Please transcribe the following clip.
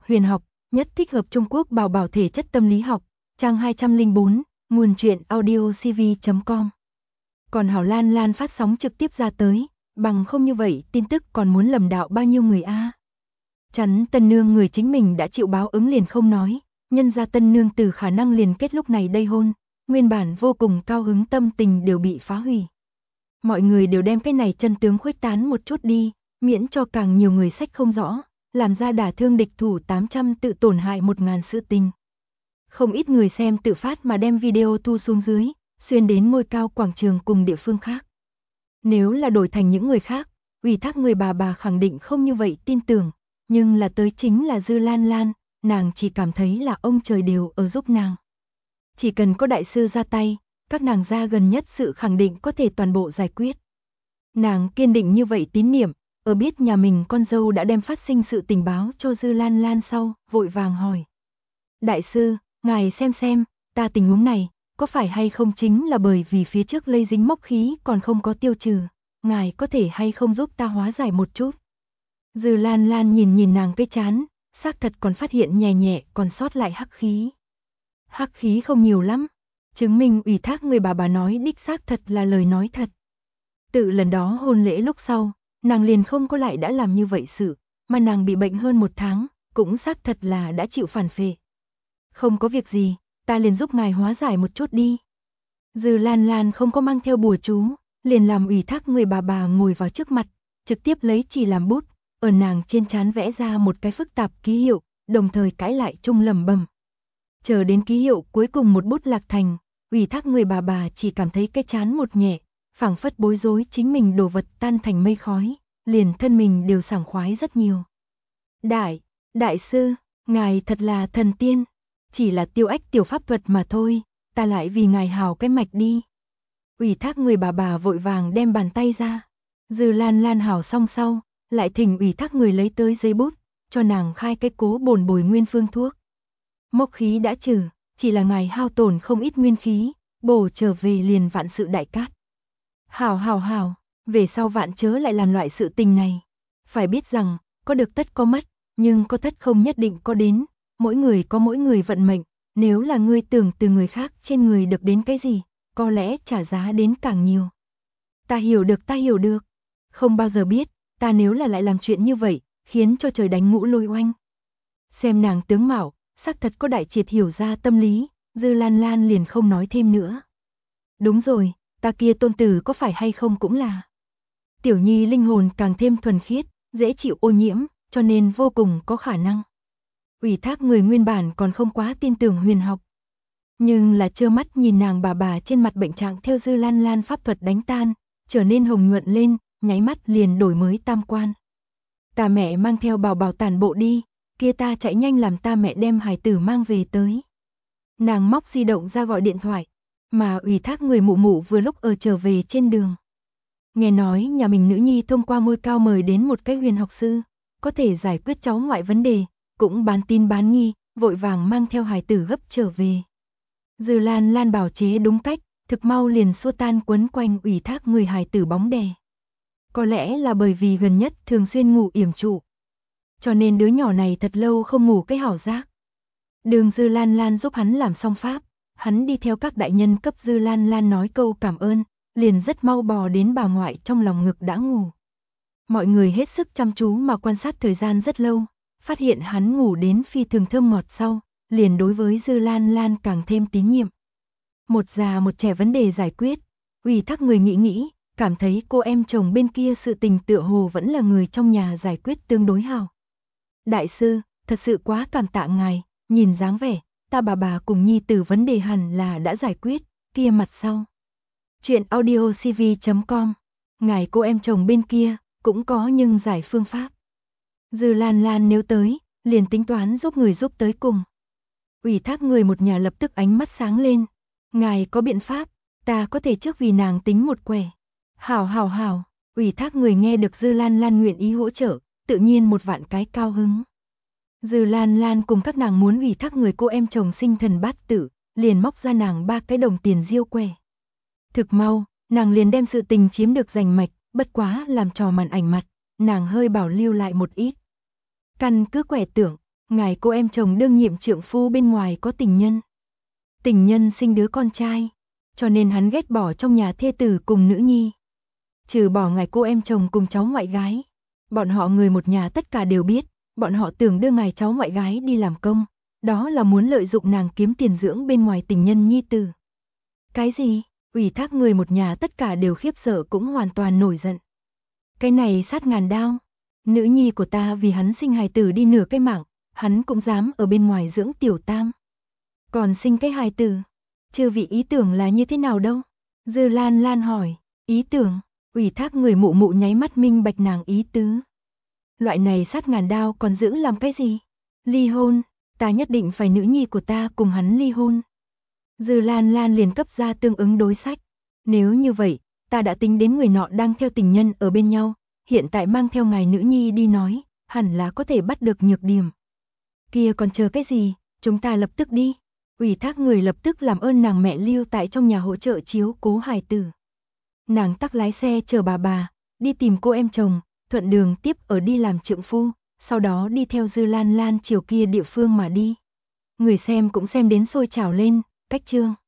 huyền học, nhất thích hợp Trung Quốc bảo bảo thể chất tâm lý học, trang 204, nguồn truyện audiocv.com. Còn Hảo Lan Lan phát sóng trực tiếp ra tới, bằng không như vậy tin tức còn muốn lầm đạo bao nhiêu người a. Chắn tân nương người chính mình đã chịu báo ứng liền không nói, nhân ra tân nương từ khả năng liền kết lúc này đây hôn, nguyên bản vô cùng cao hứng tâm tình đều bị phá hủy. Mọi người đều đem cái này chân tướng khuếch tán một chút đi, miễn cho càng nhiều người sách không rõ, làm ra đả thương địch thủ 800 tự tổn hại 1000 sự tình. Không ít người xem tự phát mà đem video thu xuống dưới, xuyên đến ngôi cao quảng trường cùng địa phương khác. Nếu là đổi thành những người khác, ủy thác người bà khẳng định không như vậy tin tưởng, nhưng là tới chính là Dư Lan Lan, nàng chỉ cảm thấy là ông trời đều ở giúp nàng. Chỉ cần có đại sư ra tay, các nàng ra gần nhất sự khẳng định có thể toàn bộ giải quyết. Nàng kiên định như vậy tín niệm, ở biết nhà mình con dâu đã đem phát sinh sự tình báo cho Dư Lan Lan sau, vội vàng hỏi. Đại sư, ngài xem, ta tình huống này, có phải hay không chính là bởi vì phía trước lây dính mốc khí còn không có tiêu trừ, ngài có thể hay không giúp ta hóa giải một chút. Dư Lan Lan nhìn nàng cái chán, xác thật còn phát hiện nhẹ nhẹ còn sót lại hắc khí. Hắc khí không nhiều lắm, chứng minh ủy thác người bà nói đích xác thật là lời nói thật. Tự lần đó hôn lễ lúc sau, nàng liền không có lại đã làm như vậy sự, mà nàng bị bệnh hơn 1 tháng, cũng xác thật là đã chịu phản phệ. Không có việc gì, ta liền giúp ngài hóa giải một chút đi. Dư Lan Lan không có mang theo bùa chú, liền làm ủy thác người bà ngồi vào trước mặt, trực tiếp lấy chì làm bút, ở nàng trên trán vẽ ra một cái phức tạp ký hiệu, đồng thời cãi lại chung lẩm bẩm. Chờ đến ký hiệu cuối cùng một bút lạc thành, ủy thác người bà chỉ cảm thấy cái chán một nhẹ, phảng phất bối rối chính mình đồ vật tan thành mây khói, liền thân mình đều sảng khoái rất nhiều. Đại sư, ngài thật là thần tiên, chỉ là tiêu ách tiểu pháp thuật mà thôi, ta lại vì ngài hào cái mạch đi. Ủy thác người bà vội vàng đem bàn tay ra, Dư Lan Lan hào xong sau, lại thỉnh ủy thác người lấy tới giấy bút, cho nàng khai cái cố bổn bồi nguyên phương thuốc. Mốc khí đã trừ, chỉ là ngài hao tổn không ít nguyên khí, bổ trở về liền vạn sự đại cát. Hảo, về sau vạn chớ lại làm loại sự tình này. Phải biết rằng, có được tất có mất, nhưng có tất không nhất định có đến, mỗi người có mỗi người vận mệnh, nếu là ngươi tưởng từ người khác trên người được đến cái gì, có lẽ trả giá đến càng nhiều. Ta hiểu được, không bao giờ biết, ta nếu là lại làm chuyện như vậy, khiến cho trời đánh ngũ lôi oanh. Xem nàng tướng mạo, xác thật có đại triệt hiểu ra tâm lý, Dư Lan Lan liền không nói thêm nữa. Đúng rồi, ta kia tôn tử có phải hay không cũng là. Tiểu nhi linh hồn càng thêm thuần khiết, dễ chịu ô nhiễm, cho nên vô cùng có khả năng. Ủy thác người nguyên bản còn không quá tin tưởng huyền học. Nhưng là trơ mắt nhìn nàng bà trên mặt bệnh trạng theo Dư Lan Lan pháp thuật đánh tan, trở nên hồng nhuận lên, nháy mắt liền đổi mới tam quan. Ta mẹ mang theo bảo tản bộ đi, kia ta chạy nhanh làm ta mẹ đem hài tử mang về tới. Nàng móc di động ra gọi điện thoại, mà ủy thác người mụ vừa lúc ở trở về trên đường. Nghe nói nhà mình nữ nhi thông qua ngôi cao mời đến một cái huyền học sư, có thể giải quyết cháu ngoại vấn đề, cũng bán tin bán nghi, vội vàng mang theo hài tử gấp trở về. Dư Lan Lan bảo chế đúng cách, thực mau liền xua tan quấn quanh ủy thác người hài tử bóng đè. Có lẽ là bởi vì gần nhất thường xuyên ngủ yểm trụ, cho nên đứa nhỏ này thật lâu không ngủ cái hảo giác. Đường Dư Lan Lan giúp hắn làm xong pháp, hắn đi theo các đại nhân cấp Dư Lan Lan nói câu cảm ơn, liền rất mau bò đến bà ngoại trong lòng ngực đã ngủ. Mọi người hết sức chăm chú mà quan sát thời gian rất lâu, phát hiện hắn ngủ đến phi thường thơm ngọt sau, liền đối với Dư Lan Lan càng thêm tín nhiệm. Một già một trẻ vấn đề giải quyết, ủy thác người nghĩ, cảm thấy cô em chồng bên kia sự tình tựa hồ vẫn là người trong nhà giải quyết tương đối hào. Đại sư, thật sự quá cảm tạ ngài, nhìn dáng vẻ, ta bà cùng nhi tử vấn đề hẳn là đã giải quyết, kia mặt sau. Chuyện audiocv.com, ngài cô em chồng bên kia, cũng có nhưng giải phương pháp. Dư Lan Lan nếu tới, liền tính toán giúp người giúp tới cùng. Ủy thác người một nhà lập tức ánh mắt sáng lên. Ngài có biện pháp, ta có thể trước vì nàng tính một quẻ. Hảo, ủy thác người nghe được Dư Lan Lan nguyện ý hỗ trợ, tự nhiên một vạn cái cao hứng. Dư Lan Lan cùng các nàng muốn ủy thác người cô em chồng sinh thần bát tử, liền móc ra nàng 3 cái đồng tiền diêu quẻ. Thực mau, nàng liền đem sự tình chiếm được rành mạch, bất quá làm trò màn ảnh mặt, nàng hơi bảo lưu lại một ít. Căn cứ quẻ tưởng, Ngài cô em chồng đương nhiệm trượng phu bên ngoài có tình nhân. Tình nhân sinh đứa con trai, cho nên hắn ghét bỏ trong nhà thê tử cùng nữ nhi. Trừ bỏ ngài cô em chồng cùng cháu ngoại gái, bọn họ người một nhà tất cả đều biết, bọn họ tưởng đưa ngài cháu ngoại gái đi làm công, đó là muốn lợi dụng nàng kiếm tiền dưỡng bên ngoài tình nhân nhi tử. Cái gì? Ủy thác người một nhà tất cả đều khiếp sợ cũng hoàn toàn nổi giận. Cái này sát ngàn đao, nữ nhi của ta vì hắn sinh hài tử đi nửa cái mạng, hắn cũng dám ở bên ngoài dưỡng tiểu tam. Còn sinh cái hài tử, chư vị ý tưởng là như thế nào đâu? Dư Lan Lan hỏi, ý tưởng, ủy thác người mụ mụ nháy mắt minh bạch nàng ý tứ. Loại này sát ngàn đao còn giữ làm cái gì? Ly hôn, ta nhất định phải nữ nhi của ta cùng hắn ly hôn. Dư Lan Lan liền cấp ra tương ứng đối sách. Nếu như vậy, ta đã tính đến người nọ đang theo tình nhân ở bên nhau, hiện tại mang theo ngài nữ nhi đi nói, hẳn là có thể bắt được nhược điểm. Kia còn chờ cái gì, chúng ta lập tức đi. Ủy thác người lập tức làm ơn nàng mẹ lưu tại trong nhà hỗ trợ chiếu cố hài tử. Nàng tắc lái xe chờ bà, đi tìm cô em chồng, thuận đường tiếp ở đi làm trượng phu, sau đó đi theo Dư Lan Lan chiều kia địa phương mà đi. Người xem cũng xem đến sôi trào lên, cách chương.